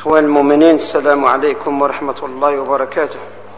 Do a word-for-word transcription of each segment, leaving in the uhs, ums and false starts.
إخوان المؤمنين، السلام عليكم ورحمة الله وبركاته.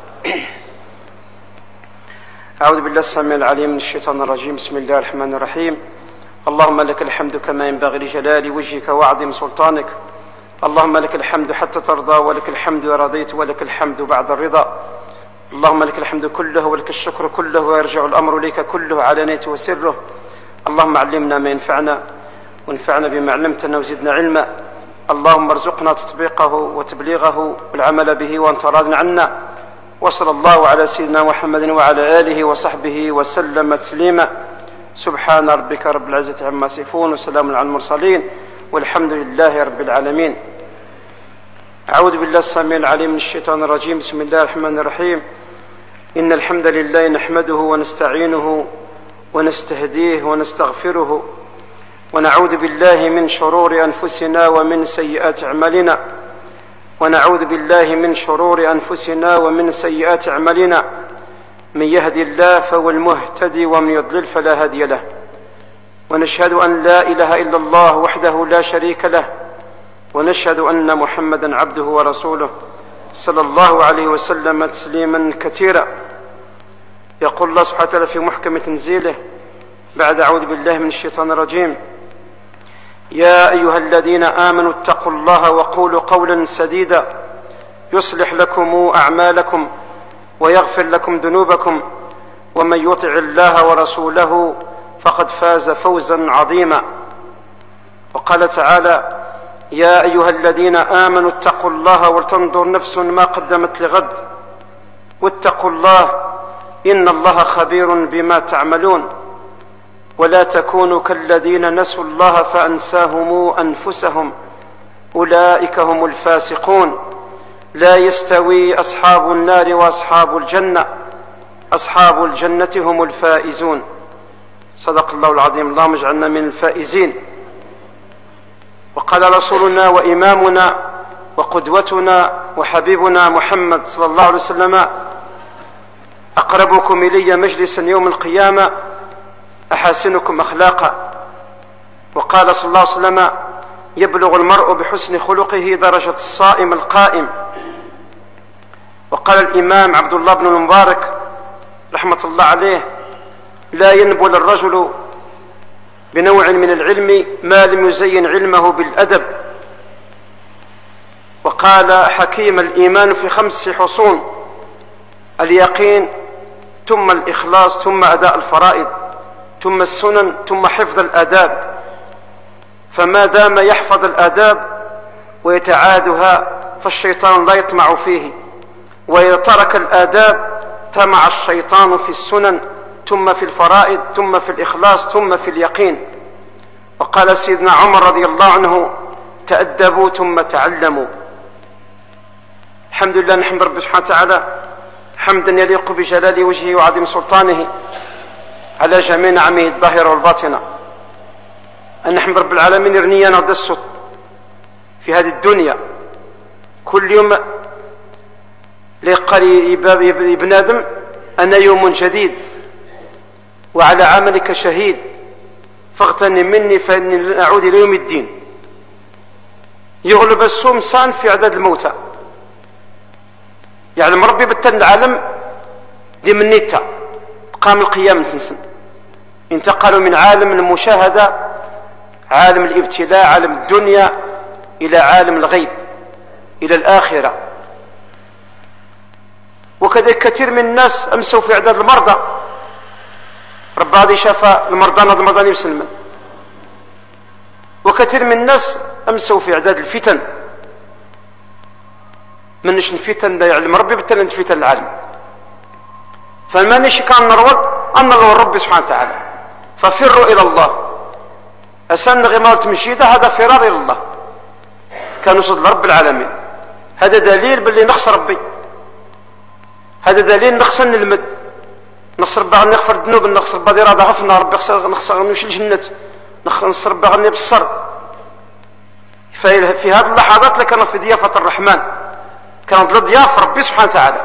أعوذ بالله السميع العليم من الشيطان الرجيم. بسم الله الرحمن الرحيم. اللهم لك الحمد كما ينبغي لجلال وجهك وعظيم سلطانك. اللهم لك الحمد حتى ترضى، ولك الحمد رضيت، ولك الحمد بعد الرضا. اللهم لك الحمد كله ولك الشكر كله، ويرجع الأمر إليك كله علانيته وسره. اللهم علمنا ما ينفعنا وانفعنا بما علمتنا وزدنا علما. اللهم ارزقنا تطبيقه وتبليغه والعمل به وانت راض عنا. وصلى الله على سيدنا محمد وعلى آله وصحبه وسلم تسليما. سبحان ربك رب العزة عما يصفون وسلام على المرسلين والحمد لله رب العالمين. أعوذ بالله السميع العليم من الشيطان الرجيم. بسم الله الرحمن الرحيم. إن الحمد لله نحمده ونستعينه ونستهديه ونستغفره، ونعوذ بالله من شرور أنفسنا ومن سيئات أعمالنا ونعوذ بالله من شرور أنفسنا ومن سيئات أعمالنا. من يهدي الله فهو المهتدي، ومن يضلل فلا هادي له. ونشهد أن لا إله إلا الله وحده لا شريك له، ونشهد أن محمدا عبده ورسوله صلى الله عليه وسلم تسليما كثيرا. يقول الله سبحانه وتعالى في محكم تنزيله بعد أعوذ بالله من الشيطان الرجيم: يا أيها الذين آمنوا اتقوا الله وقولوا قولا سديدا يصلح لكم أعمالكم ويغفر لكم ذنوبكم، ومن يطع الله ورسوله فقد فاز فوزا عظيما. وقال تعالى: يا أيها الذين آمنوا اتقوا الله ولتنظر نفس ما قدمت لغد واتقوا الله إن الله خبير بما تعملون. ولا تكونوا كالذين نسوا الله فأنساهم أنفسهم أولئك هم الفاسقون. لا يستوي أصحاب النار وأصحاب الجنة، أصحاب الجنة هم الفائزون. صدق الله العظيم. اللهم اجعلنا من الفائزين. وقال رسولنا وإمامنا وقدوتنا وحبيبنا محمد صلى الله عليه وسلم: أقربكم إلي مجلسا يوم القيامة أحاسنكم أخلاقا. وقال صلى الله عليه وسلم: يبلغ المرء بحسن خلقه درجة الصائم القائم. وقال الإمام عبد الله بن المبارك رحمة الله عليه: لا ينبل الرجل بنوع من العلم ما لم يزين علمه بالأدب. وقال حكيم: الإيمان في خمس حصون: اليقين، ثم الإخلاص، ثم أداء الفرائض، ثم السنن، ثم حفظ الآداب. فما دام يحفظ الآداب ويتعادها فالشيطان لا يطمع فيه، وإذا ترك الآداب طمع الشيطان في السنن، ثم في الفرائض، ثم في الإخلاص، ثم في اليقين. وقال سيدنا عمر رضي الله عنه: تأدبوا ثم تعلموا. الحمد لله، نحمد ربي سبحانه وتعالى حمدا يليق بجلال وجهه وعظيم سلطانه على جميع نعمه الظاهرة والباطنة. أن نحمد رب العالمين رنيا ندست في هذه الدنيا كل يوم لقري ابن آدم أن يوم جديد، وعلى عملك شهيد، فاغتنم مني فإني أعود إلى يوم الدين. يغلب السمسان في عدد الموتى. يعني ربي بتن العالم دي من نيتا قام القيام تنسن. انتقلوا من عالم المشاهدة، عالم الابتلاء، عالم الدنيا، إلى عالم الغيب، إلى الآخرة. وكذلك كثير من الناس أمسوا في عدد المرضى. رب هذه شفى المرضى نض المرضى يسلمن. وكثير من الناس أمسوا في عدد الفتن. منش الفتن لا يعلم ربي بالتالي فتن العالم. فما نش كان نروض أن الله ربي سبحانه وتعالى. ففروا إلى الله. أسن غمار تمشيدة هذا فرار إلى الله. كان وصل رب العالمين. هذا دليل باللي نخص ربي. هذا دليل نخصن المد. نخسر بغى نغفر الذنوب، نخسر بغى إرادة غفنا ربي، نخسر نوش الجنة، نخسر بغى نبصر. في هذه اللحظات لكان في ضيافة الرحمن، كانت لضيافة ربي سبحانه وتعالى.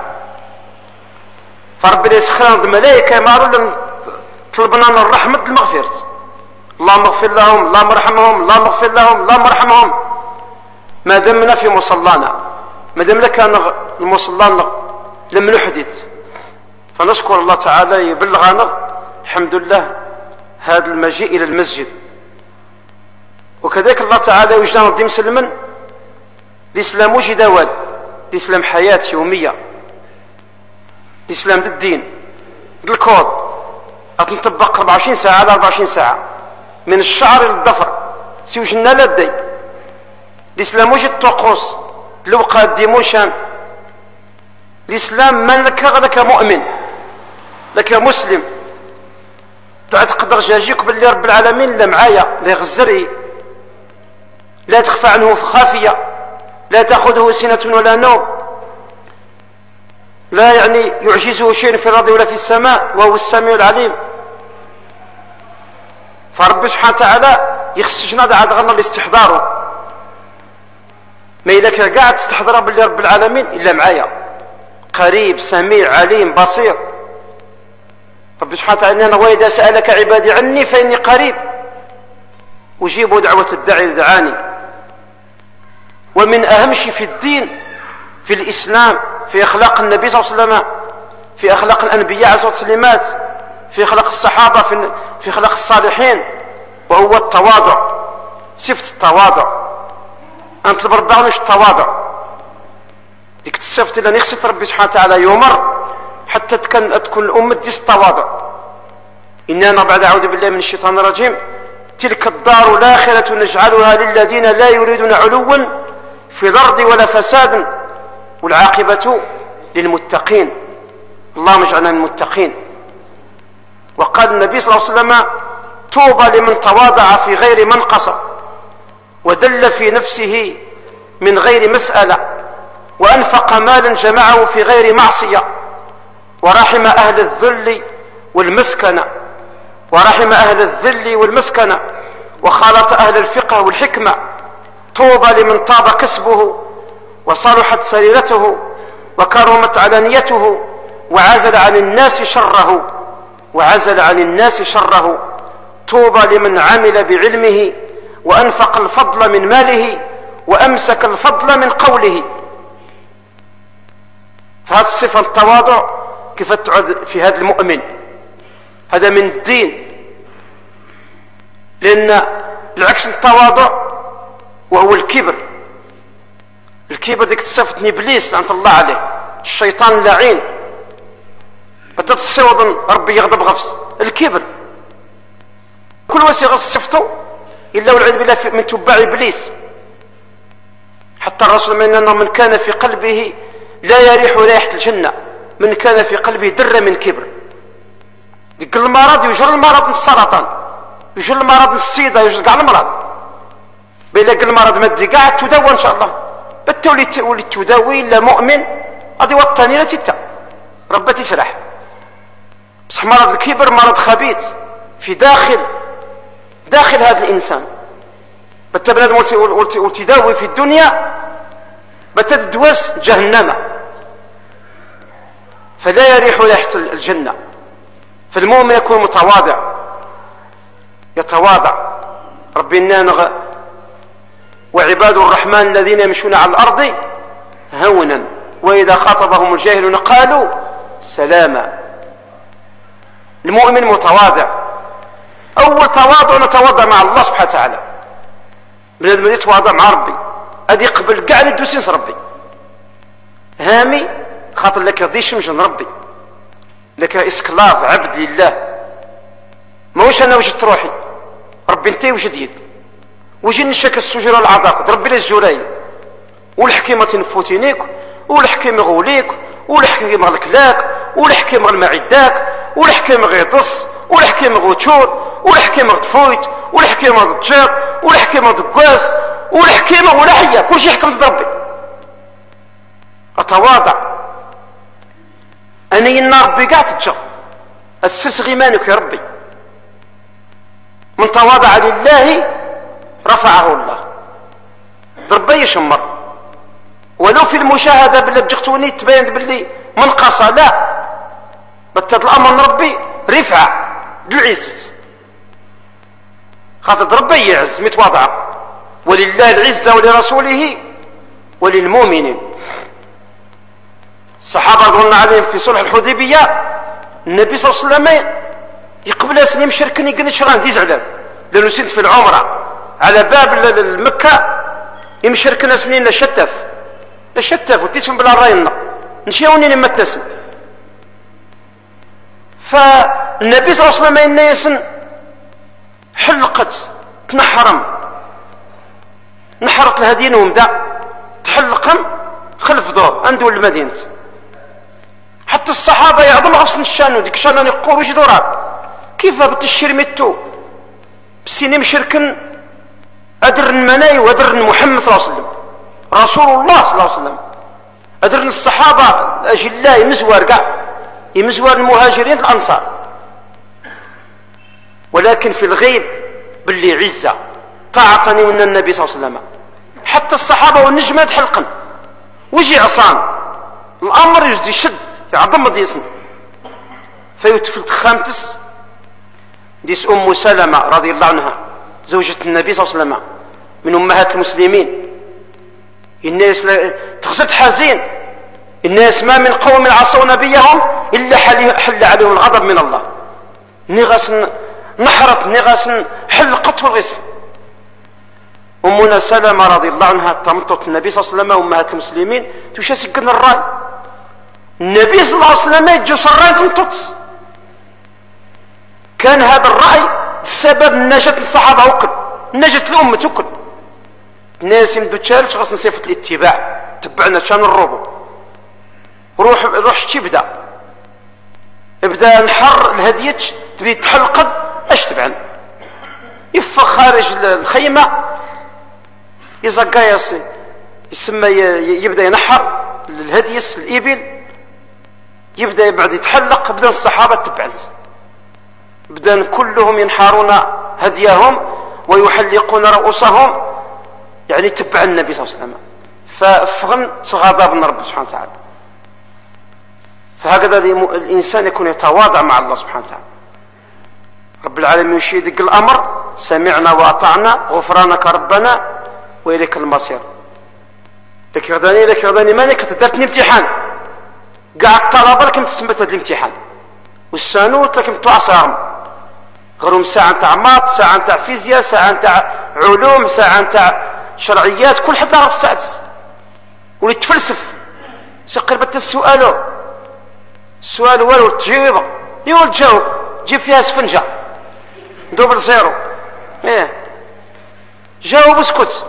فربي يسخرنا الملائكة ما قالوا طلبنا من الرحمة المغفرة. اللهم اغفر لهم، اللهم ارحمهم، اللهم اغفر لهم، اللهم ارحمهم. ما دمنا في مصلانا، ما دمنا كان المصلى لم نحدث، فنشكر الله تعالى يبلغنا الحمد لله هذا المجيء إلى المسجد. وكذلك الله تعالى يوجدنا ردي مسلما. الإسلام وجه دوال، الإسلام حياة يومية، الإسلام ذا الدين ذا الكود أتنطبق أربعة وعشرين ساعة على أربعة وعشرين ساعة من الشعر إلى الظفر سيوجدنا لدي. الإسلام وجه الطقوس الوقات ديموشان. الإسلام من لك لك مؤمن لك مسلم تعتقد رجاجيك باللي رب العالمين لا معايا لا يغزري، لا تخفى عنه خافية، لا تأخذه سنة ولا نوم، لا يعني يعجزه شيء في الأرض ولا في السماء، وهو السميع العليم. فرب سبحانه وتعالى يخصجنا عاد غنى الاستحضار، ما إلا كان قاعد تستحضر باللي رب العالمين إلا معايا قريب سميع عليم بصير. رب سبحانه وتعالى وإذا سألك عبادي عني فإني قريب أجيب دعوة الداعي دعاني. ومن أهم شيء في الدين في الإسلام في أخلاق النبي صلى الله عليه وسلم، في أخلاق الأنبياء عليه الصلاة، في أخلاق الصحابة، في, في أخلاق الصالحين، وهو التواضع. صفة التواضع أنت البربع مش التواضع ديك الصفة اللي نخصت ربي سبحانه وتعالى يمر حتى تكون تكون الأمة ديس التواضع. إننا بعد أعوذ بالله من الشيطان الرجيم تلك الدار الآخرة نجعلها للذين لا يريدون علوا في الأرض ولا فسادا والعاقبة للمتقين. اللهم اجعلنا من المتقين. وقال النبي صلى الله عليه وسلم طوبى لمن تواضع في غير منقصة ودل في نفسه من غير مسألة وأنفق مالا جمعه في غير معصية ورحم أهل الذل والمسكنة ورحم أهل الذل والمسكنة وخالط أهل الفقه والحكمة. طوبى لمن طاب كسبه وصلحت سريرته وكرمت علانيته وعزل عن الناس شره وعزل عن الناس شره. طوبى لمن عمل بعلمه وأنفق الفضل من ماله وأمسك الفضل من قوله. فهذه الصفة التواضع كيف تعد في هذا المؤمن، هذا من الدين. لأن العكس التواضع وهو الكبر. الكبر ديك الصفة إبليس لعنة الله عليه الشيطان اللعين بتتصوض ربي يغضب غفص الكبر كل وسيغ صفته إلا والعياذ بالله من تبع إبليس. حتى الرسول من أنه من كان في قلبه لا يريح رائحة الجنة من كان في قلبه در من كبر. ديك المرض يجر المرض من السرطان، يجر المرض من السيدة، يجر كاع المرض. بيلاقي المرض مادي قاعد تداوى ان شاء الله بالتولي تولي تداوي الا مؤمن غادي وطني لا تتا ربي تسرح. بصح مرض الكبر مرض خبيث في داخل داخل هذا الانسان. بتا بنادم وتداوي في الدنيا بتا تدوس جهنم فلا يريح ريحة الجنة. فالمؤمن يكون متواضع يتواضع. ربي نانغ وعباد الرحمن الذين يمشون على الأرض هونا وإذا خاطبهم الجاهلون قالوا سلاما. المؤمن متواضع. أول تواضع نتواضع مع الله سبحانه وتعالى. بنادم يتواضع مع ربي أدي قبل كاع ندوسين ربي هامي خاطر لك ذي من ربي لك اسكلاف عبد لله. ما وش أنا وجدت روحي ربي انتي وجد يد وجي نشك السجر العضاق ربي للجراي والحكيمة تنفوتينيك والحكيمة غوليك والحكيمة غلكلاك والحكيمة غلمعداك والحكيمة غيطس والحكيمة غوتشور والحكيمة غتفويت والحكيمة غتجاب والحكيمة غتقواس والحكيمة غلاحية كل شيء يحكم ضد ربي. أتواضع أني النار ربي قاعد تتجر السلس غيمانك يا ربي. من تواضع لله رفعه الله. ربي يشمر ولو في المشاهدة بالله بجختوني تبين باللي منقصة لا بتد الأمر من ربي رفع العز خاطر ربي يعز متواضع ولله العزة ولرسوله وللمؤمنين. الصحابة رضي الله عليهم في صلح الحديبية النبي صلى الله عليه وسلم يقبل سنين مشركين يقول شغان دي زعلان لأنه سنت في العمرة على باب المكة يمشركنا سنين لشتف لشتف وتسم بلا راينا نشيوني لما تسم. فالنبي صلى الله عليه وسلم الناس حلقت تنحرم نحرت الهدين ومدى تحلقهم خلف دور عنده المدينة. حتى الصحابة يعظم غصن الشانو ديك شانو يقول وش دورها كيف بتشير متو بسيني مشركن أدر المناي وأدر محمد صلى الله عليه وسلم رسول الله صلى الله عليه وسلم أدر الصحابة الأجلاء يمزور قاع يمزور المهاجرين الأنصار. ولكن في الغيب باللي عزة طاعتني من النبي صلى الله عليه وسلم. حتى الصحابة والنجمة تحلقن وجي عصان الأمر يجدي شد يعظم ديسن فيتفلت خامتس ديس أم سلمة رضي الله عنها زوجة النبي صلى الله عليه وسلم من أمهات المسلمين. الناس تخزت حزين الناس ما من قوم عصوا نبيهم إلا حل عليهم الغضب من الله. نغس نحرت نغس حلقت الغس. أمنا سلمة رضي الله عنها تمطت النبي صلى الله عليه وسلم أمهات المسلمين توشا سكن الراي النبي صلى الله عليه وسلم يجوس الراي تمطت. كان هذا الرأي السبب نجاة الصحابة وكل نجاة الأمة وكل الناس يمدو تشارج غصن صفة الاتباع تبعنا شان الروبو روح روح شتي بدا ابدا نحر الهديتش تبي تحلقد اش تبعن يفخ خارج الخيمة يزقا يصي يسمى يبدا ينحر الهديس الإبل يبدا يبعد يتحلق بدا الصحابة تبعن بدا كلهم ينحرون هديهم ويحلقون رؤوسهم يعني تبع النبي صلى الله عليه وسلم. ففغن غضب من رب سبحانه وتعالى. فهكذا الإنسان يكون يتواضع مع الله سبحانه وتعالى. رب العالمين يشيدك الأمر سمعنا وأطعنا غفرانك ربنا وإليك المصير. لك يغداني لك يغداني مانك تدرتني امتحان قاعد الطلبة لكم تسمت هذا الامتحان والسانوت لكم تعصرهم غيرهم ساعة نتاع مات ساعة نتاع فيزياء ساعة نتاع علوم ساعة نتاع شرعيات كل حد نهار السادس واللي تفلسف سقربت السؤال السؤال والو تجاوب يقول تجاوب جيب فيها سفنجة دوبل زيرو ايه جاوب اسكت.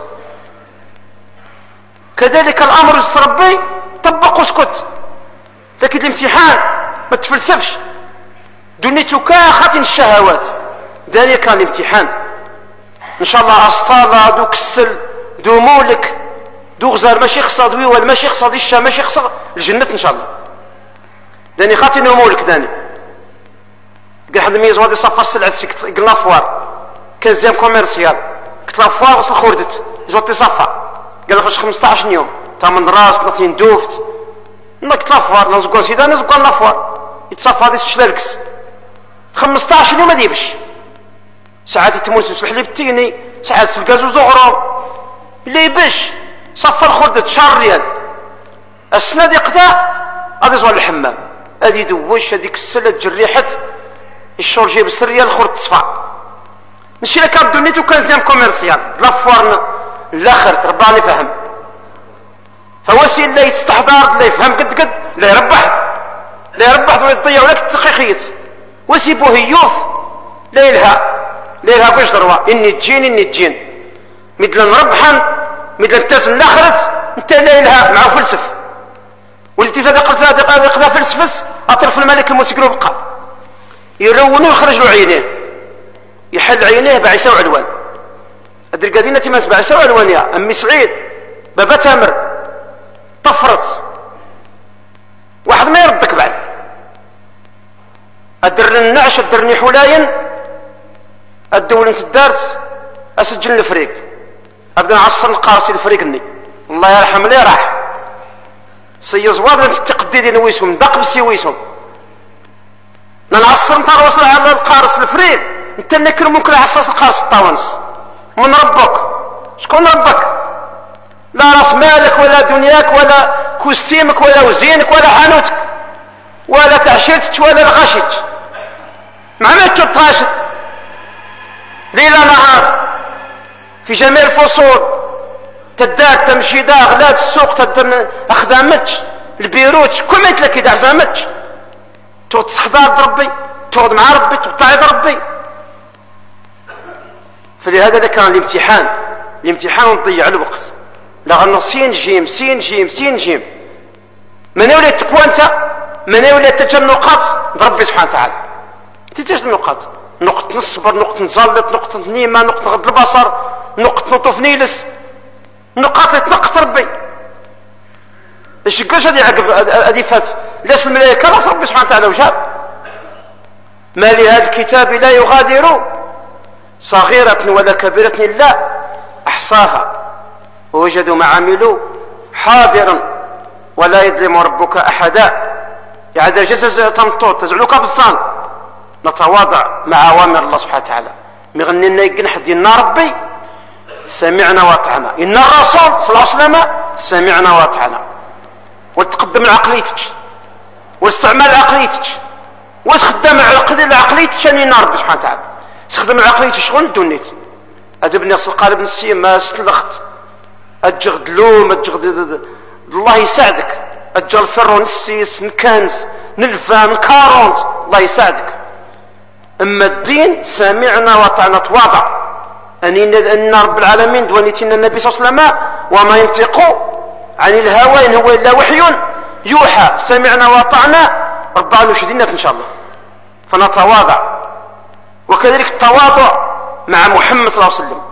كذلك الامر ربي طبق اسكت. لكن الامتحان ما تفلسفش دنيتك خاتم الشهوات داني كان الامتحان ان شاء الله اسطالة دو كسل دو مولك دو غزار ماشي يقصد ويوال ماشي يقصد الشام ماشي يقصد الجنة ان شاء الله داني خاتم مولك داني قال حد ميز وادي صفر السلعة قال لافوار كان زيام كوميرسيال قلت لافوار وصل خوردت زوتي صفا قال خش خمسطاش يوم تامن راس نطين دوفت قلت لافوار نزقون سيدا نزقون لافوار يتصفى هذه الشلالكس خمسطاش يوم ما ديبش ساعات يتموس يصلح لي بتيني ساعات الكازو زغرو اللي يبش صفر خوردت شهر ريال السنة دي قدا غادي يزوال الحمام هادي دوش هاديك السلة تجريحت الشور جيب السرية الخرد تصفى نشي لك بدونيتو كان زيام كوميرسيال لافوارنا الاخر رباني فهم فوسي اللي يستحضر لا يفهم قد قد لا يربح لا يربح ولا يضيع ولا التخيخيت وسيبوه يوف لا يلها لا يلها باش دروا اني تجين اني تجين مثل نربحا مثل التزن الاخرت انت لا يلها مع فلسف والتي زاد قلت قلت فلسفس اطرف الملك الموسيقى بقى يرونوا ويخرج له عينيه يحل عينيه بعيسى وعلوان الدرقادينة تماس بعيسى وعلوان يا امي سعيد بابا تامر طفرت واحد ما يردك بعد ادر النعش ادرني حلاين الدول انت الدارت اسجل الفريق ابدا نعصر القارصي الفريقني الله يرحم لي راح سي زواب لم تقديدين ويسهم دق بسي ويسهم نعصر نطار وصل على القارص الفريق انت نكر ممكن عصاص القارص الطاونس من ربك شكون ربك لا راس مالك ولا دنياك ولا كوستيمك ولا وزينك ولا حانوتك ولا تعشيرتك ولا الغاشيتك، مع ما تتغاشر ليل نهار في جميع الفصول، تدار تمشي دا غلات السوق تدم اخدامتش البيروت كل ما يتلك اذا عزامتش تقعد تحضر ربي، تقعد مع ربي، تقعد تعيد ربي. فلهذا كان الامتحان الامتحان نضيع الوقت، لا غنص سين جيم سين جيم سين جيم. من يولي التقوى انت، من يولي التجنقات بربي سبحانه وتعالى. انت تجنقات، نقطة الصبر، نقطة نزلط، نقطة النيمة، نقطة غض البصر، نقطة نطوف نيلس، نقاط يتنقص ربي. ايش قاش هذه عقب هذه فات لاس الملائكة راس ربي سبحانه وتعالى وجاب. ما لهذا الكتاب لا يغادر صغيرة ولا كبيرة إلا أحصاها ووجدوا ما عملوا حاضرا ولا يظلم ربك أحدا. يعني جزز تمطوط تزعلوك بالصان نتواضع مع أوامر الله سبحانه وتعالى. مغني لنا يقنح دينا ربي سمعنا واطعنا، إن الرسول صلى الله عليه وسلم سمعنا واطعنا. وتقدم عقليتك واستعمال عقليتك واستخدم عقليتك أن ربي سبحانه وتعالى. استخدم عقليتك شغل دونيت أدبني أصل قالب نسيم ما استلخت أجغد لوم أجغد الله يساعدك أجغل فرو نسيس نكنز نلفا نكارونت الله يساعدك. أما الدين سمعنا وطعنا تواضع أن رب العالمين دوانيتنا النبي صلى الله عليه وسلم وما ينطق عن الهوى إن هو إلا وحي يوحى. سمعنا وطعنا ربنا نشدنا إن شاء الله فنتواضع. وكذلك التواضع مع محمد صلى الله عليه وسلم.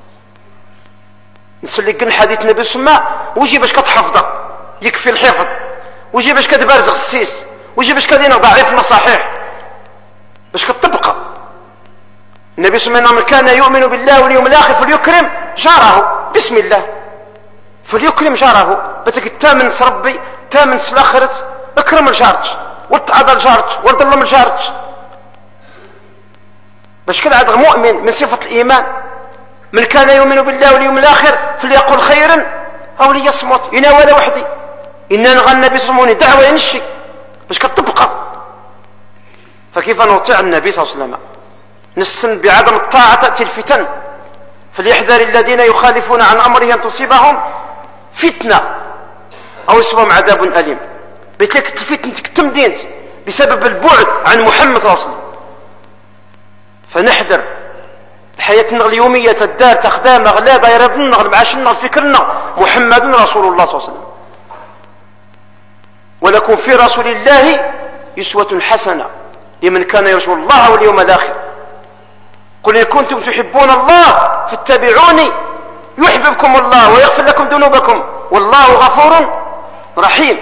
نسلي قلنا حديث النبي صلى الله عليه وسلم وجي باش كتحفظه يكفي الحفظ، وجي باش كتبارز غسيس، وجي باش كدينا ضعيف المصاحيح باش كتطبقه. النبي صلى الله عليه وسلم من كان يؤمن بالله واليوم الاخر فليكرم جاره بسم الله، فليكرم جاره. بتك تامن ربي تامن الاخره اكرم الجارج وتعاضى الجارج وظلم الجارج باش كده عاد مؤمن من صفة الإيمان. من كان يؤمن بالله واليوم الآخر فليقل خيرا أو ليصمت. إنا ولا وحدي إنا نغنى النبي صلى الله عليه وسلم دعوة ينشي باش كتبقى. فكيف نطيع النبي صلى الله عليه وسلم؟ نسن بعدم الطاعة تأتي الفتن. فليحذر الذين يخالفون عن أمره أن تصيبهم فتنة أو يصيبهم عذاب أليم. بتلك الفتنة تكتم دينت بسبب البعد عن محمد صلى الله عليه وسلم. فنحذر حياتنا اليومية الدار تخدام غلابة يرضنا معاشنا فكرنا محمد رسول الله صلى الله عليه وسلم. ولكم في رسول الله يسوة حسنة لمن كان يرجو الله واليوم الآخر. قل إن كنتم تحبون الله فاتبعوني يحببكم الله ويغفر لكم ذنوبكم والله غفور رحيم.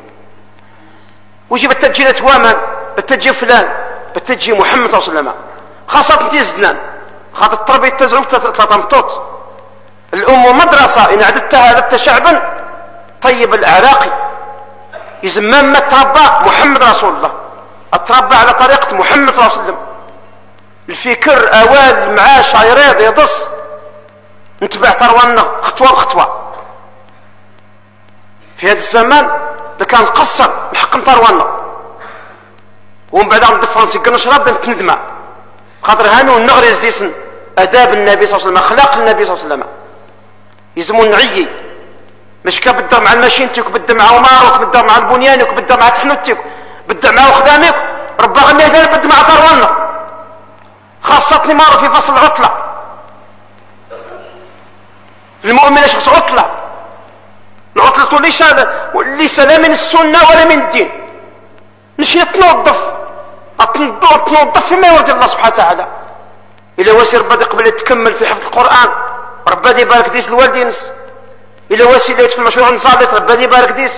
وجب التجي لتوامان التجي فلان التجي محمد صلى الله عليه وسلم. خاصة انتي زدنان خاطر التربية تزعم ثلاثة مطوط. الأم مدرسة إن عددتها عددت شعبا طيب الأعراقي يزمام ما تربى محمد رسول الله، اتربى على طريقة محمد صلى الله عليه وسلم. الفكر أوال المعاش يريض يضص نتبع تروانا خطوة بخطوة. في هذا الزمان كان قصر نحقن تروانا ومن بعد عند فرنسي قلنا شراب نتندمع خاطر هانو النغري زيسن اداب النبي صلى الله عليه وسلم اخلاق النبي صلى الله عليه وسلم. يزمو نعيي مش كبدا مع الماشينتك بدأ مع عمارك بدأ مع البنيانك بدأ مع تحنتك بدأ مع خدامك ربا غني هذا بدأ مع تروانا. خاصتني مارو في فصل العطلة المؤمن شخص عطلة. العطلة ليس ليس لا من السنة ولا من الدين. نشي تنظف تنظف فيما يرضي الله سبحانه وتعالى. إلا واسي ربا قبل تكمل في حفظ القرآن ربا دي بارك ديس الوالدين. إلا واسي اللي في المشروع نصابت ربا دي بارك ديس.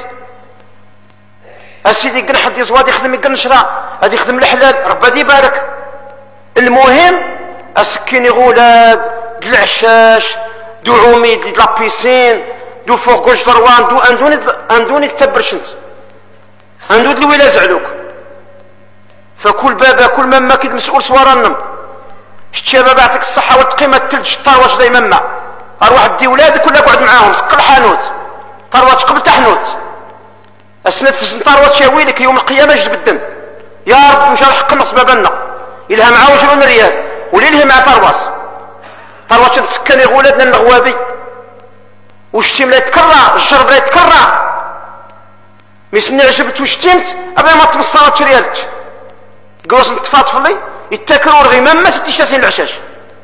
السيدي يقن حد يزواد يخدم يقن شراء هذا يخدم الحلال ربا دي بارك. المهم اسكني غولاد دو العشاش دو عميد دو لابيسين دو فوق كوش دروان دو اندوني اندوني تبرشنت اندود الولا زعلوك. فكل بابا كل مما كيد مسؤول سوارنم الشباب بعتك الصحة والتقيمة التلج الطاوش زي مما اروح دي ولادك ولا اقعد معاهم سق الحانوت ثروات قبل تحنوت اسند في ثروات شاويلك يوم القيامه جد بالدم يا رب مش راح قنص بابنا يلها مع عشرون ريال وليلها مع ثرواس ثروات تسكن ولادنا الغوابي والشتيم لا يتكرع الجرب لا يتكرع ميسني عجبت وشتيمت ابي ما تمصرت ريالك قوس نتفاطفلي يتاكلوا الغمام ما ستي شاسين العشاش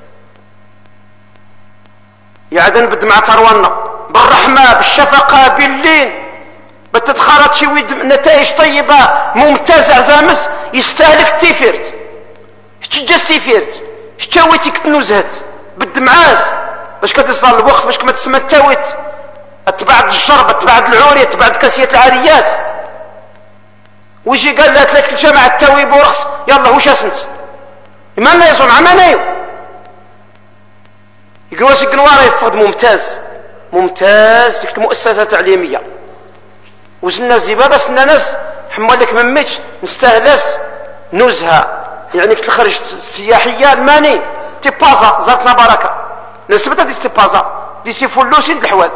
يعدن بد مع ثروانا بالرحمه بالشفقه باللين بتتخرج شي ويد نتائج طيبه ممتازه عزامس يستهلك التيفيرت شتجا التيفيرت شتاويتي كتنوزهت بالدمعاز باش كتصل الوقت باش كما تسمى التاويت اتبعد الجرب اتبعد العوري اتبعد كاسية العاريات ويجي قال لك لك الجامعة التاوي بورخص يلا وش اسنت ما يصون عمانيو يقول واسي قنوارة يفقد ممتاز ممتاز تكت مؤسسة تعليمية وزلنا الزبابة سنا ناس حمالك مميتش نستهلس نزهة يعني كنت خرجت السياحية الماني تيبازا زارتنا بركة نسبتها دي تيبازا دي سي فلوسين الحوال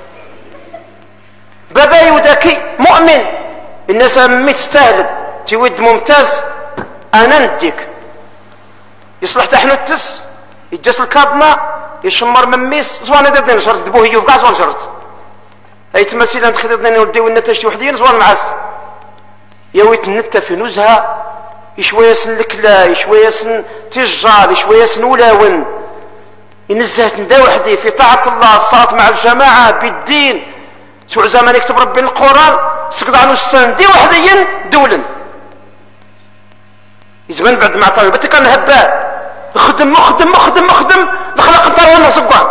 بابا يوداكي مؤمن الناس ممي تستاهل تيود ممتاز انا نديك يصلح تحنو التس يجاس الكابما يشمر مميس زوانا دادين شرط دبوه يوفقع زوان شرط اي تمثيل عند خذتنا ولدي والنتاج وحدين زوان معاس يويت النتا في نزهه يشويه سن الكلا يشويه سن تجار يشويه سن ولاون ينزهت ندا وحدي في طاعه الله الصلاه مع الجماعه بالدين سوع زمان يكتب ربي القران سقط عنه السن دي وحديا دولا يزمان بعد ما عطاوي بتي كان هبال خدم مخدم مخدم مخدم نخلق نطرونا صقوان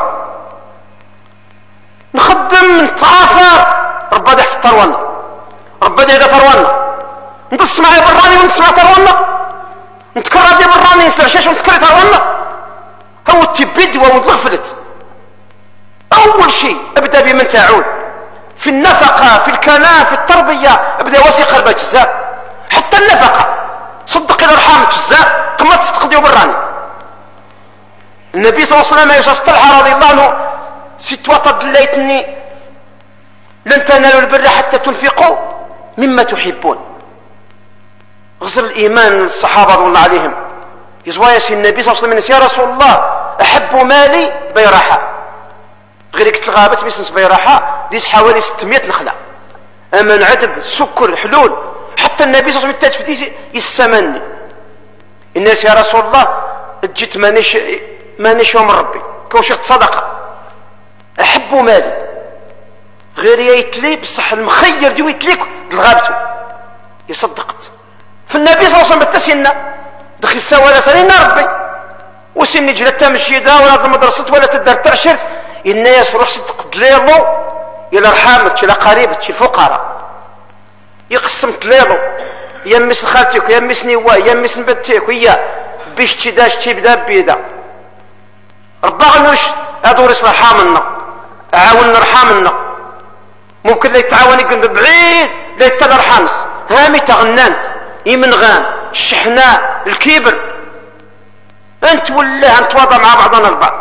نخدم نتعافر ربا دي حفظ تروانا ربا دي تروانا نتص معي براني ونسمع تروانا نتكرر دي براني نسمع شاش ونتكرر تروانا هو التبد ومتغفلت اول شيء ابدا بمن تعود في النفقه في الكلام في التربيه ابدا وثيق ربا جزاء حتى النفقه صدق الارحام جزاء كما تستقضيوا براني النبي صلى الله عليه وسلم يشاش طلحه رضي الله عنه ستوطد دليتني لن تنالوا البر حتى تنفقوا مما تحبون غزر الايمان الصحابه رضي الله عليهم يزوا ياسين النبي صلى الله عليه وسلم يا رسول الله احب مالي بيراحه غير قلت الغابه بيسنس بيراحه ديس حوالي ستمائة نخله اما نعدب سكر حلول حتى النبي صلى الله عليه وسلم تفتيس يستمني الناس يا رسول الله جيت مانيش مانيش من ربي كوشيخت صدقه احب مالي غير يتلي بصح المخير ديو يتليك لغابته يصدقت فالنبي صلى الله عليه وسلم بتسينا دخل سوى سنين ربي وسني جلتها مشيدا ولا المدرسة ولا تدار تعشرت الناس روح صدق دليلو الى رحامتك الى قريبتك الفقراء يقسم دليلو يمس خالتك يمس نوا يمس نبتيك ويا باش تداش تبدا بيدا ربا غنوش ادور يصلح رحامنا عاون رحامنا ممكن لا يتعاون يقول بعيد لا يتبع رحامس هامي تغنانت يمن غان الشحناء الكبر انت ولا نتواضع مع بعضنا البعض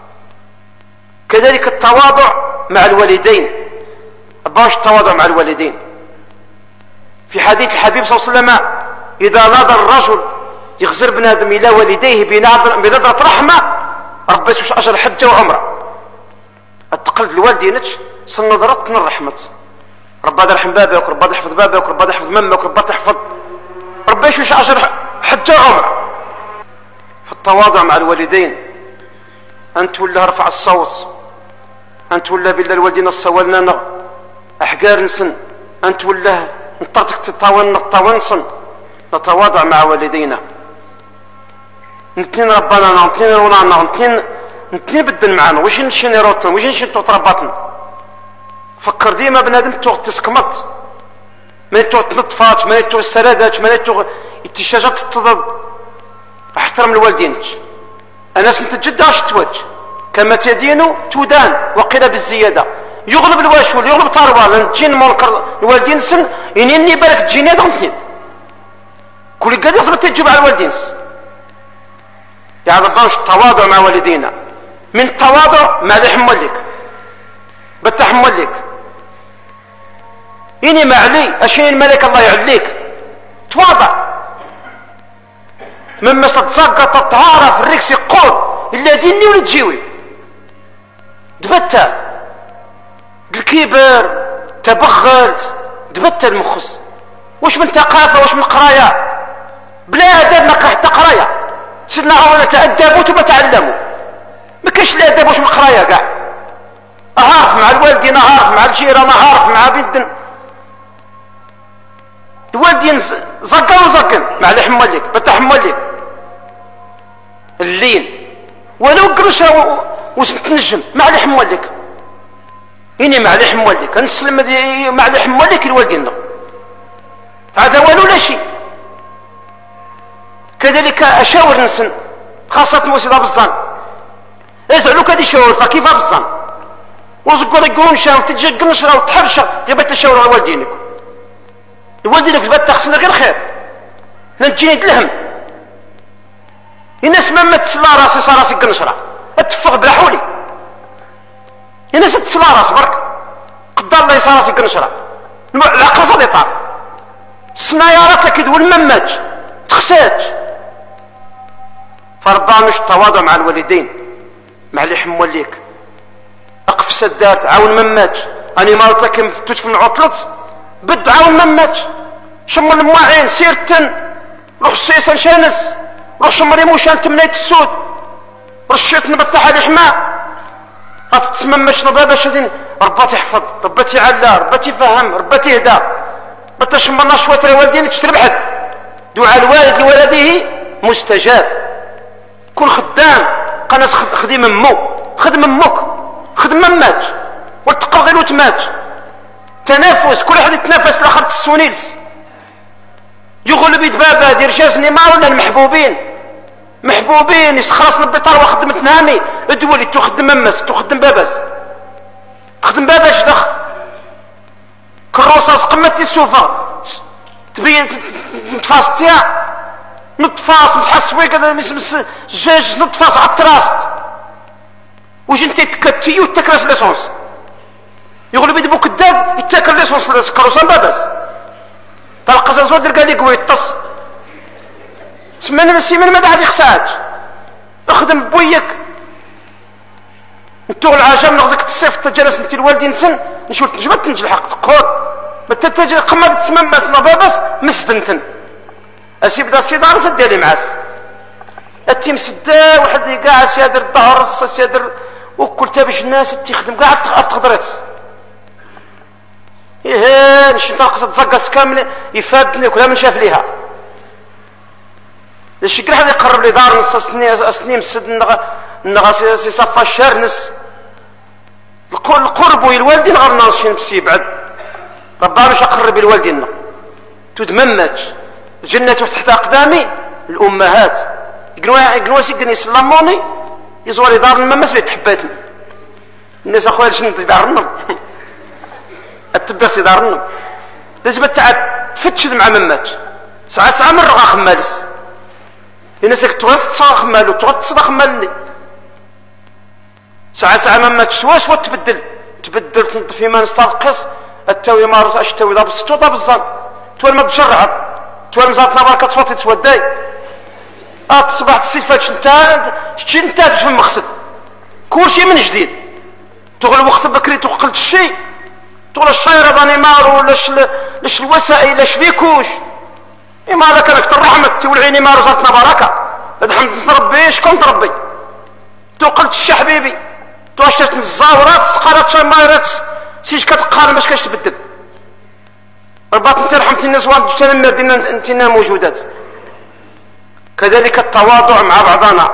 كذلك التواضع مع الوالدين باش التواضع مع الوالدين في حديث الحبيب صلى الله عليه وسلم اذا نظر الرجل يغزر بنادم الى والديه بنظرة رحمة ربي سوش اجر حجة وعمرة التقلد الوالدينك سنظرت من الرحمة ربي يرحم بابك ربي يحفظ بابك ربي يحفظ ممك ربي تحفظ ربي سوش اجر حجة وعمرة في التواضع مع الوالدين انت ولا رفع الصوت انت ولا بالله الوالدين الصوالنا احقار نسن انت ولا نطرتك تطاون نطاونصن نتواضع مع والدينا نتنين ربنا نتنين رونا نتنين نتنين بدن معانا وش نشني روتنا وش نشني تربطنا فكر ديما بنادم توغ تسكمط ما توغ تنطفات ما توغ السرادات ما توغ التشاجات تتضد احترم الوالدين انا سنت جدا اش توجه كما تدين تودان وقيل بالزياده يغلب الواشول يغلب طاربه لان تجين منكر الوالدين سن يني بالك تجيني ضمتني كل قد يصبت تجيب على الوالدين يا ربنا التواضع مع والدينا من التواضع ما يحمل لك بتحمل لك إني ما علي أشياء الملك الله يعليك تواضع مما تتسقط الطهارة في الركس يقول إلا ديني ولا تجيوي دبتة الكبر تبغلت دبتة المخص واش من ثقافة واش من قراية بلا أدب ما حتى قراية سيدنا عمر تأدبوا ثم تعلموا ما كاينش الأدب واش من قراية كاع أعرف مع الوالدين أعرف مع الجيران أعرف مع بنت الوالدين زقن وزقن مع اللي حمل لك بتحمل لك اللين ولو قرش واش تنجم مع اللي حمل لك إني مع اللي حمل لك نسلم مع اللي حمل لك الوالدين هذا ولو لا شيء. كذلك أشاور نسن خاصة موسيدة بالظن ازعلوا كذي شاور فكيف بالظن وزقوا يقولون شاور تتجق نشرة وتحرشة يبقى تشاور على والدينك الوالدينك تبقى تخسن غير خير نجيني دلهم الناس ما تسلى راسي صار راسي قنشرة اتفق بلا حولي الناس تسلى راس برك قدر الله يصار راسي قنشرة العقل صدي طار السنايرات اكيد والمماج تخسات فربنا مش التواضع مع الوالدين مع اللي حمول ليك اقف سدات عاون مماج اني ما قلت لك تدفن العطلت بد عاون مماج شم الماعين سيرتن روح السيسان شانس روح شمري موشان تمنيت السود رشيت نبتح الحماء هتتسممش نبابا شدين رباتي يحفظ رباتي يعلى رباتي يفهم رباتي يهدى بتا شمرنا شوية الوالدين تشتري بحد دعاء الوالد لولده مستجاب كل خدام قناص خديم امو خدم امك خدم مماج والتقر غير وتماج تنافس كل واحد يتنافس الاخر السونيلس يغلب يد بابا دير جازني ما ولا المحبوبين محبوبين يسخرص البطار وخدم تنامي ادولي تخدم ممس تخدم باباس خدم باباش دخ كروساس قمتي السوفا تبين نتفاس تاع نتفاس متحسبي كذا جاج نتفاس على التراست واش انت تكتي وتكرس ليسونس يغلب يدبو كداد يتاكل ليسونس كروسان باباس تلقى زوج قال لي قوي يتص سمعنا السيمين ما بعد يخسعات اخدم بويك انتو العجم نغزك تصيف تجلس انت الوالدين سن نشوف تجبت تنجل حق تقول ما تتجل قمة تسمم بس باباس مسدنتن اسيب دا سيدار سدي لي معاس التيم سدا واحد يقاع سيادر الظهر سيادر وكل تابش الناس تخدم قاع تقدرت ايه نشي نطلق تزقص كامل يفادني كلها من شاف ليها الشكل هذا يقرب لي دار نص سنين سنين مسد نغا سي صفا الشهر نس القرب والوالدين غير ناصشين بس يبعد ربنا مش اقرب الوالدين تدممت الجنة تحت اقدامي الامهات يقولوا يقولوا سيدني يسلموني يزوري دار الممس بيتحباتني الناس اخويا شنو دارنا التبس يدارنا لازم تعب فتشد مع ممات ساعات ساعة مرة غا خمالس الناس تغيص تصا خمالو تغيص تصا خمالني ساعة ساعة ممات شواش وتبدل تبدل تنطفي ما نسترقص التاوي مارس اشتاوي ضاب الستو ضاب الظن توال ما تجرعب توال مزاتنا بركة تصوتي تسوداي اه تصبح تصيفات شنتا شنتا في المقصد كل شيء من جديد تغل وقت بكري تقلت الشيء تقول الشايرة ضاني مارو لش لش الوسائل لش ليكوش إما لك لك الرحمة تولعيني مارو زاتنا بركة الحمد تربي شكون تربي تقلت الشي حبيبي تواشرت الزاورات سقارات شمايرات سيش كتقارن باش كاش تبدل رباط انت رحمتي الناس وانت جتنا دينا انتنا موجودات كذلك التواضع مع بعضنا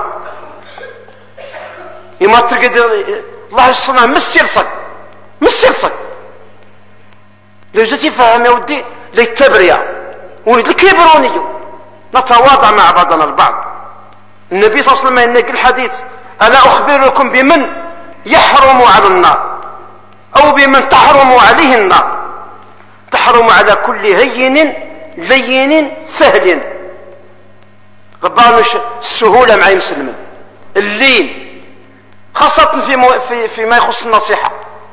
إما تلقى الله يصنع مسير صك مسير صك لو جيتي فهم يا ودي للتبرية ولد الكبروني نتواضع مع بعضنا البعض النبي صلى الله عليه وسلم ينقل الحديث ألا أخبركم بمن يحرم على النار أو بمن تحرم عليه النار تحرم على كل هين لين سهل ربنا السهولة مع المسلمين اللين خاصة في مو في فيما يخص النصيحة.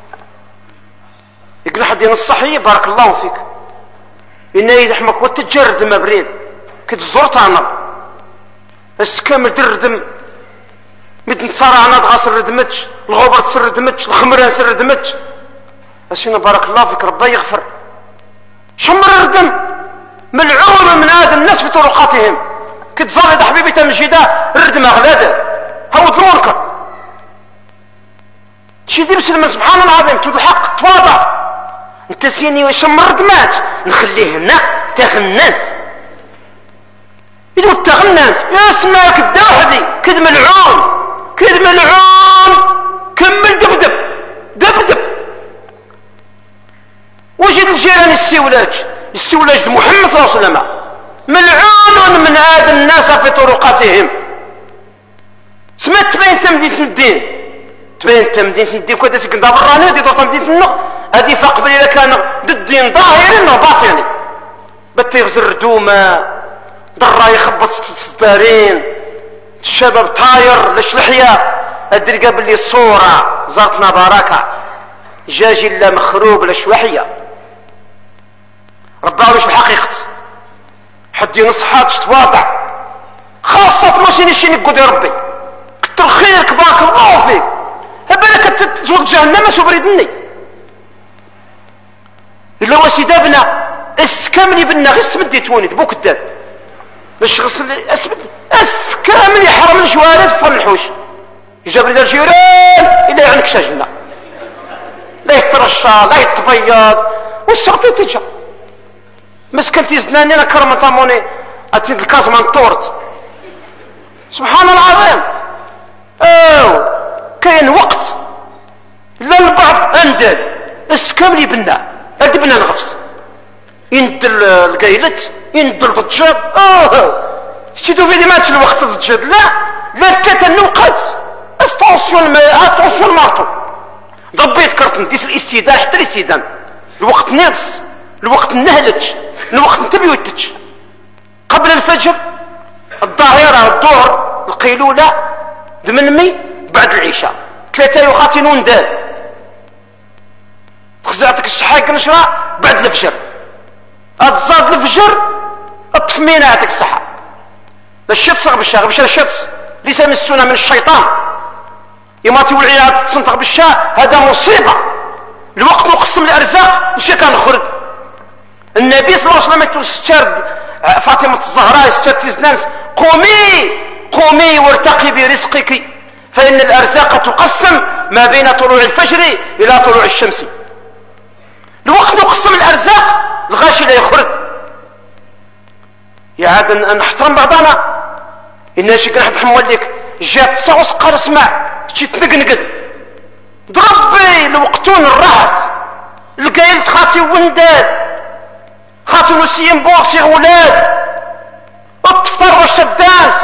يقول حد ينصحي بارك الله فيك إن يحمك وتجرد ما بريد كتزور تعنر السكامل تردم مد نتصارع نضغى سردمتش الغبر تسردمتش الخمران سردمتش أسينا بارك الله فيك ربي يغفر شمر الردم ملعون من هذا الناس في طرقاتهم كتزالد حبيبي تمجيدا ردم أغلاده هود المنكر تشيدي بسلم سبحان الله العظيم تود الحق تواضع انت سيني وشمر ردمات نخليه هنا تغنات إذا تغنات يا اسمعك الدوحدي كد ملعون كد ملعون كمل دبدب دبدب وجد الجيران السولاج السولاج محمد صلى الله عليه وسلم ملعون من هذا الناس في طرقاتهم سمعت تبين تمدينة الدين تبين تمدينة الدين كنت تسكن دابا الراني دي دور تمدينة النق هذه فقبل إذا كان ضد الدين ظاهري ولا باطني بت يغزر دوما ضرا يخبط ستارين الشباب طاير لش لحية الدرقة باللي الصورة زارتنا بركة جاجي لا مخروب لش وحية ربنا مش بحقيقة حد ينصحات تواضع خاصة ماشي نشي نقود يا ربي كتر خيرك بارك الله فيك هبالك تزود جهنم سبريدني إلا هو سيدابنا اسكامني بنا غير سمديتوني بوك الداد باش غسل اسمد اسكامني حرم الجوارات فر الحوش جاب لي الجيران إلا يعنك شاجنا لا يترشى لا يتبيض والشرطي تجا مسكنتي زناني انا كرم طاموني اتيد الكاز من طورت سبحان الله العظيم او كاين وقت لا البعض اندل اسكامني بنا ادبنا نغفص يندل القيلت يندل ضجاب اه شتو في ديماتش الوقت ضجاب لا لا كتنوقت استونسيون ما اتونسيون مارتو ضبيت كرتن ديس الاستدان حتى الاستدان الوقت ناقص الوقت نهلج الوقت نتبيوتج قبل الفجر الظاهرة الظهر القيلولة ثمنمي بعد العشاء ثلاثة يقاتلون دال تخزعتك الشحاق نشرة بعد الفجر اتزاد الفجر الطفمينة عتك الصحة الشتس بالشاغ باش الشتس ليس من السنة من الشيطان يما تولي تسنطق بالشاء هذا مصيبة الوقت نقسم الارزاق وش كان خرج النبي صلى الله عليه وسلم استشرد فاطمة الزهراء استشرد تزنانس قومي قومي وارتقي برزقك فإن الأرزاق تقسم ما بين طلوع الفجر إلى طلوع الشمس الوقت نقسم الأرزاق الغاشي لا يخرج يا عاد نحترم بعضنا إن شي كان حد حمولك جات صوص قال اسمع شي تنقنقد ضربي الوقتون الراحت القايل خاطي ونداد خاطي نسيم بوغسي غولاد الطفر والشدانت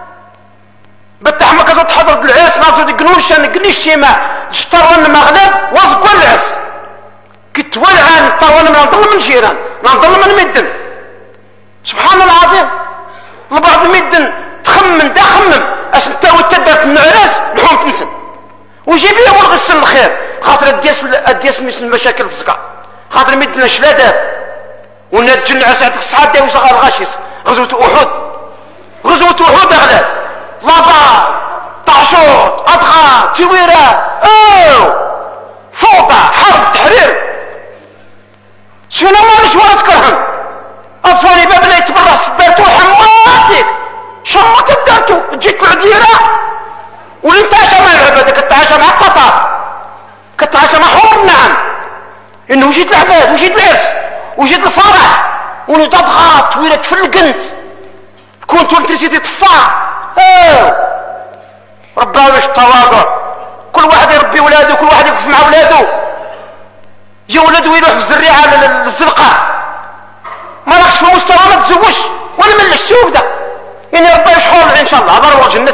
بتحمك هذا تحضر العرس نازل القنوش انا قنيش تيما تشترون المغلب وزقوا العرس كنت ولعان طرون من نضل من جيران نضل من مدن سبحان الله العظيم لبعض المدن تخمم دا خمم اش انت وتدرت من العرس لحوم تنسن وجيب لي ورغ السن الخير خاطر الدياس الدياس من المشاكل الزقا خاطر مدن شلادات ونات العرس عندك الصحاب داو صغار الغاشيس غزوة احد غزوة احد اغلب لابا طعشوط اضغى تويرة او فوضى حرب تحرير شنو ما نشوى تكرهن اطفالي باب لا يتبرع صدرتو حماتك شمت الدرتو تجيك العديرة ولين تعشى مع العباد كتعشى مع القطر كتعشى مع حور النعم انه وجيت العباد وجيت العرس وجيت الفرح ونتضغى تويرة تفلقنت كنت ونترسيتي طفاع اه ربنا وش التواضع كل واحد يربي ولاده كل واحد يقف مع ولاده يا ولده يروح في الزريعة للزلقة ما راكش في المستوى ما تزوجش ولا من الشوف ده يعني ربنا يشحول ان شاء الله هذا هو جنة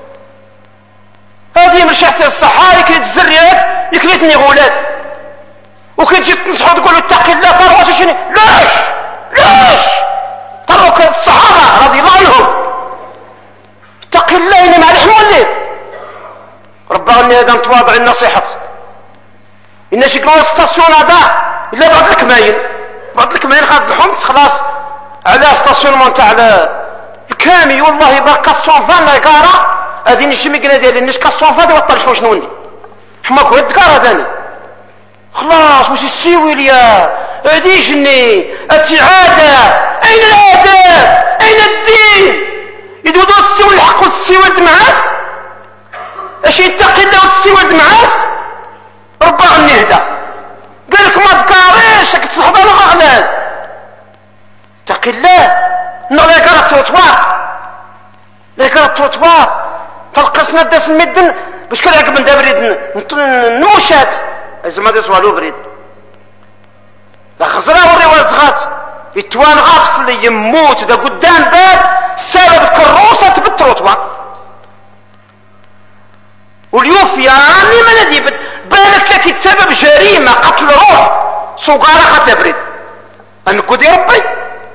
هذه من شحتي الصحاري كيت الزريات يكلتني غولاد وكي تجي تنصحوا تقولوا اتقي الله طروات شنو ليش ليش طروك الصحابة رضي الله عنهم اتقي الله إني مع الحمولي ربنا التواضع النصيحة الناس يقولوا ستاسيون هذا الا بعض الكماين بعض الكماين خاد الحمص خلاص على ستاسيون تاع الكامي والله باقا صونفان لا كارا هذه نجم يقنا ديالي الناس كصونفان يوطلحوا شنوني حماك هو الدكار هذاني خلاص واش السيوي ليا هذه جني التعادة اين الاداب اين الدين يدودوا السيوي الحق والسيوي الدمعاس اش يتقي الله والسيوي الدمعاس ربا غني هدا قال لك ما تكاريش راك تصحب على غغلان اتقي الله نغلا كرا التوتوار لا كرا التوتوار تلقسنا داس المدن باش كنعقب من بريد نموشات زعما داس والو بريد لا خزرا وري وازغات يتوان غاطف اللي يموت دا قدام باب سبب كروسه بالتروتوار واليوف يعني ما ندي بالك لك يتسبب جريمه قتل روح صغار خا بريد انكودي ربي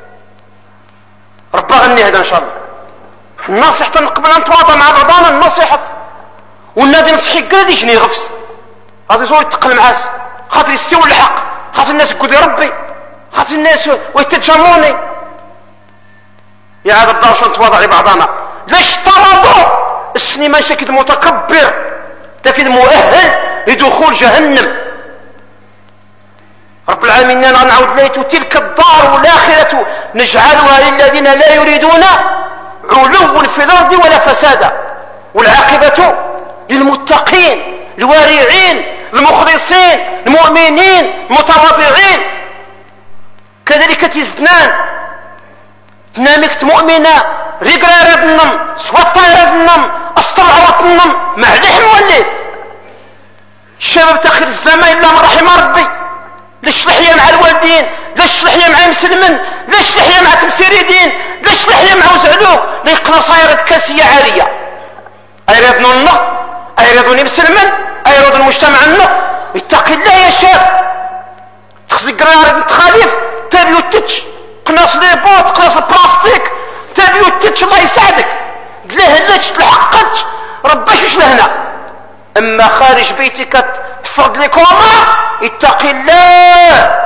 ربا غني هذا ان شاء الله النصيحة قبل ان نتواضع مع بعضنا النصيحة والنادي نصحي قادي شني غفس غادي يزور يتقل معاس خاطر يستوي الحق خاطر الناس يقول ربي خاطر الناس ويتجموني يا هذا الدار شو نتواضع لبعضنا ليش طلبوا السينما شكل متكبر لكن مؤهل لدخول جهنم رب العالمين نعود ليت تلك الدار والآخرة نجعلها للذين لا يريدون علوا في الأرض ولا فسادا والعاقبة للمتقين الوارعين المخلصين المؤمنين المتواضعين كذلك تزدنان تنامك مؤمنة رقرا ردنم سوطا ردنم أسطر عوطنم مع لحم والليل الشباب تاخر الزمان إلا من رحم ربي ليش لحية مع الوالدين ليش لحية مع مسلمن ليش لحية مع تمسيريدين ليش لحية مع وزعلوك ليقنا صايرة كاسية عالية أيرادنا النه أيرادوني مسلمن أيراد المجتمع النه اتقي الله يا شاب تخزي قرار تخاليف تابيو التتش قناص ليبوت قناص البلاستيك تابيو التتش الله يساعدك قلاه لاتش تلحقتش رباش وش لهنا اما خارج بيتك تفرض لك وما اتقي الله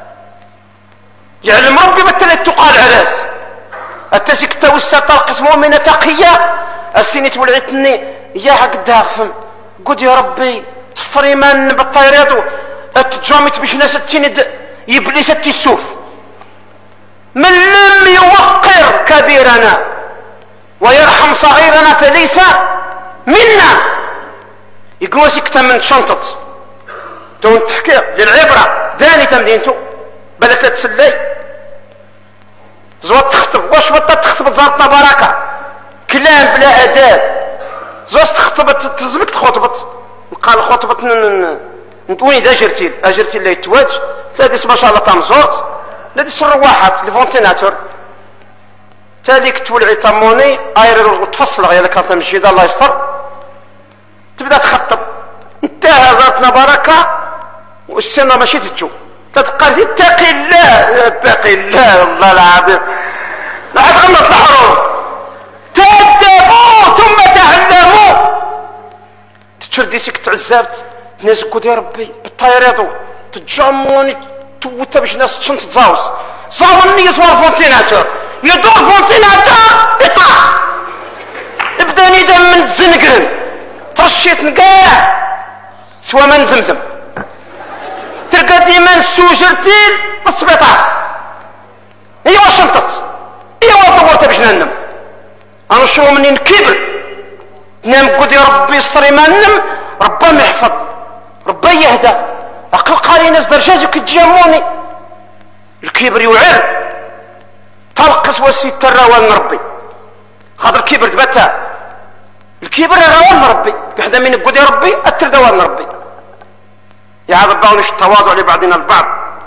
يعلم ربي بالتالي تقال علاس التسك توسى تلقس مؤمنة تقية السيني تولعتني يا قدها خفم قد يا ربي ستريمان بالطيريضو اتجامت باش ناس التند يبليس التسوف من لم يوقر كبيرنا ويرحم صغيرنا فليس منا يقول سكتا من شنطت دون تحكي للعبرة داني تمدينتو بالك لا تسلي زوات تخطب واش بطا تخطب زارتنا بركة كلام بلا أداب زوات تخطبت تزمك تخطبت قال خطبت نتوين دا أجرتيل أجرتيل لا يتواج لا ديس ما شاء الله تامزوت لا ديس الرواحات لفونتيناتور تاليك تولعي تاموني اير تفصل غير كانت مجيدة الله يستر تبدا تخطب انتهى زارتنا بركة والسنة ماشي تجو تتقال اتقي الله اتقي الله والله العظيم لا تغلط الحروف تأدبوا ثم تعلموا تشردي سيك تعزبت ناس كود يا ربي بالطيريضو تتجموني توتا باش ناس تشنت تزاوز زاوني يزوار فونتيناتور يدور فونتيناتور يطلع ابدا نيدا من تزنقرن ترشيت نقاع سوا من زمزم تلقى ديما السوجرتين بالسبيطار ايوا شنطت ايوا طورت باش ننم انا شو منين كبر نام قد يا ربي يستري ما ننم ربما يحفظ ربما يهدى اقل قاري ناس درجاج كتجاموني الكبر يوعر تلقس وسيت الروان ربي خاطر الكبر تبتا الكبر روان ربي كحدا من قد يا ربي التردوان ربي يا هذا الضوء التواضع لبعضنا البعض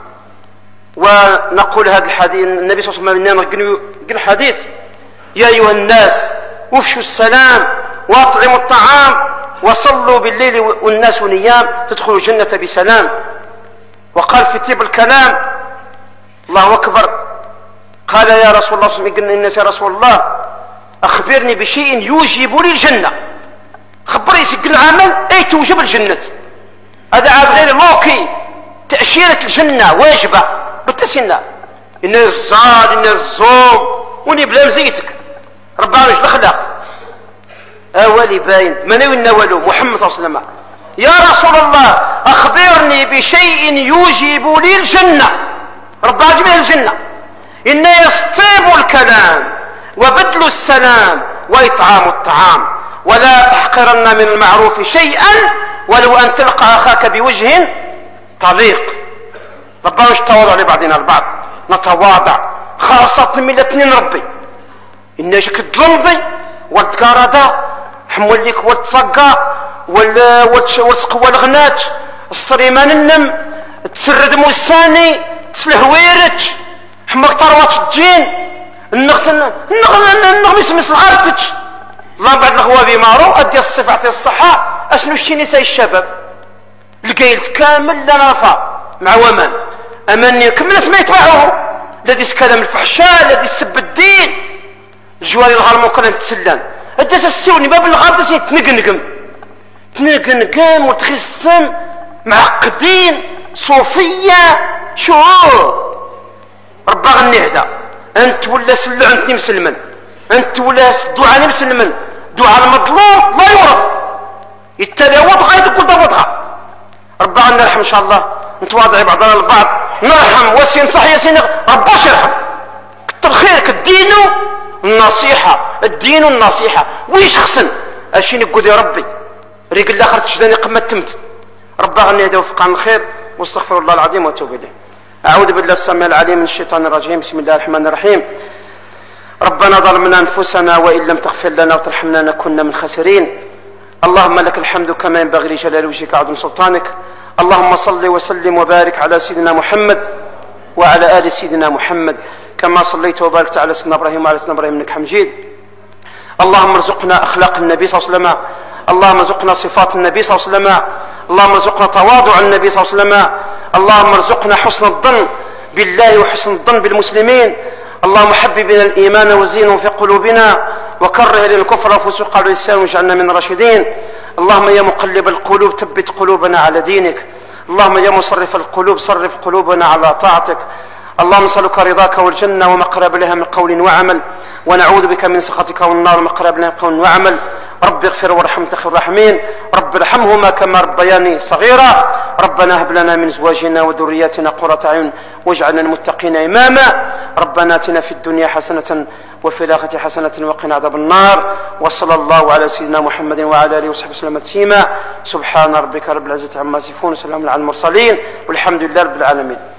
ونقول هذا الحديث النبي صلى الله عليه وسلم قال حديث يا أيها الناس وافشوا السلام واطعموا الطعام وصلوا بالليل والناس نيام تدخلوا الجنة بسلام وقال في طيب الكلام الله أكبر قال يا رسول الله صلى الله عليه وسلم الناس يا رسول الله أخبرني بشيء يوجب لي الجنة خبر يسق العمل اي توجب الجنة. هذا عاد غير لوكي تأشيرة الجنة واجبة بالتسنة. إن الزاد إن الزوم وني بلا مزيتك ربنا وجه الأخلاق أولي باين منوي النولو محمد صلى الله عليه وسلم. يا رسول الله أخبرني بشيء يوجب لي الجنة. ربنا أجب الجنة. إن يستيب الكلام وبدل السلام وإطعام الطعام ولا تحقرن من المعروف شيئا ولو أن تلقى أخاك بوجه طليق. ربنا وش تواضع لبعضنا البعض نتواضع خاصة من الاثنين ربي. إن شك الظلمضي والتكاردا حمول ليك والتصقى والتسق والغنات الصريمان النم تسرد موساني تسلهويرج حمك طروات الجين النغت النغمس مس الغارتج. الله بعد الخوا بمارو ادي الصفات الصحة اشنو شتي نساء الشباب القيلت كامل لا نرفع مع ومن اماني كملت ما يتبعوه الذي سكلم الفحشاء الذي سب الدين الجواري الغرم وكان تسلان ادس السوني باب الغارتج تنقنقم تنقنقم وتخسم معقدين صوفية شو ربا غني هذا انت ولا سلع انت مسلما انت ولا دعاء مسلما دعاء المظلوم لا يورد يتلاوض غاية كل وضعها. ربا غني نرحم ان شاء الله نتواضع بعضنا البعض نرحم وسين صح ياسين رباش يرحم كتر خيرك الدين النصيحة الدين النصيحة ويش خصن اشين يقول يا ربي ريق الاخر تشدني قمت تمت. ربا غني هذا وفقنا الخير واستغفر الله العظيم واتوب اليه. أعوذ بالله السميع العليم من الشيطان الرجيم. بسم الله الرحمن الرحيم. ربنا ظلمنا أنفسنا وإن لم تغفر لنا وترحمنا لنكن من الخاسرين. اللهم لك الحمد كما ينبغي لجلال وجهك وعظيم سلطانك. اللهم صل وسلم وبارك على سيدنا محمد وعلى آل سيدنا محمد كما صليت وباركت على سيدنا إبراهيم وعلى سيدنا إبراهيم إنك حميد. اللهم ارزقنا أخلاق النبي صلى الله عليه وسلم. اللهم ارزقنا صفات النبي صلى الله عليه وسلم. اللهم ارزقنا تواضع النبي صلى الله عليه وسلم. اللهم ارزقنا حسن الظن بالله وحسن الظن بالمسلمين. اللهم حبب بنا الإيمان وزينه في قلوبنا وكره لنا الكفر والفسوق والعصيان واجعلنا من الراشدين. اللهم يا مقلب القلوب ثبت قلوبنا على دينك. اللهم يا مصرف القلوب صرف قلوبنا على طاعتك. اللهم نسألك رضاك والجنة وما قرب لها من قول وعمل ونعوذ بك من سخطك والنار وما قرب لها من قول وعمل. رب اغفر وارحم خير الراحمين. رب ارحمهما كما ربياني صغيرا. ربنا هب لنا من ازواجنا وذرياتنا قرة اعين واجعلنا للمتقين اماما. ربنا اتنا في الدنيا حسنة وفي الآخرة حسنة وقنا عذاب النار. وصلى الله على سيدنا محمد وعلى اله وصحبه وسلم تسليما. سبحان ربك رب العزة عما يصفون وسلام على المرسلين والحمد لله رب العالمين.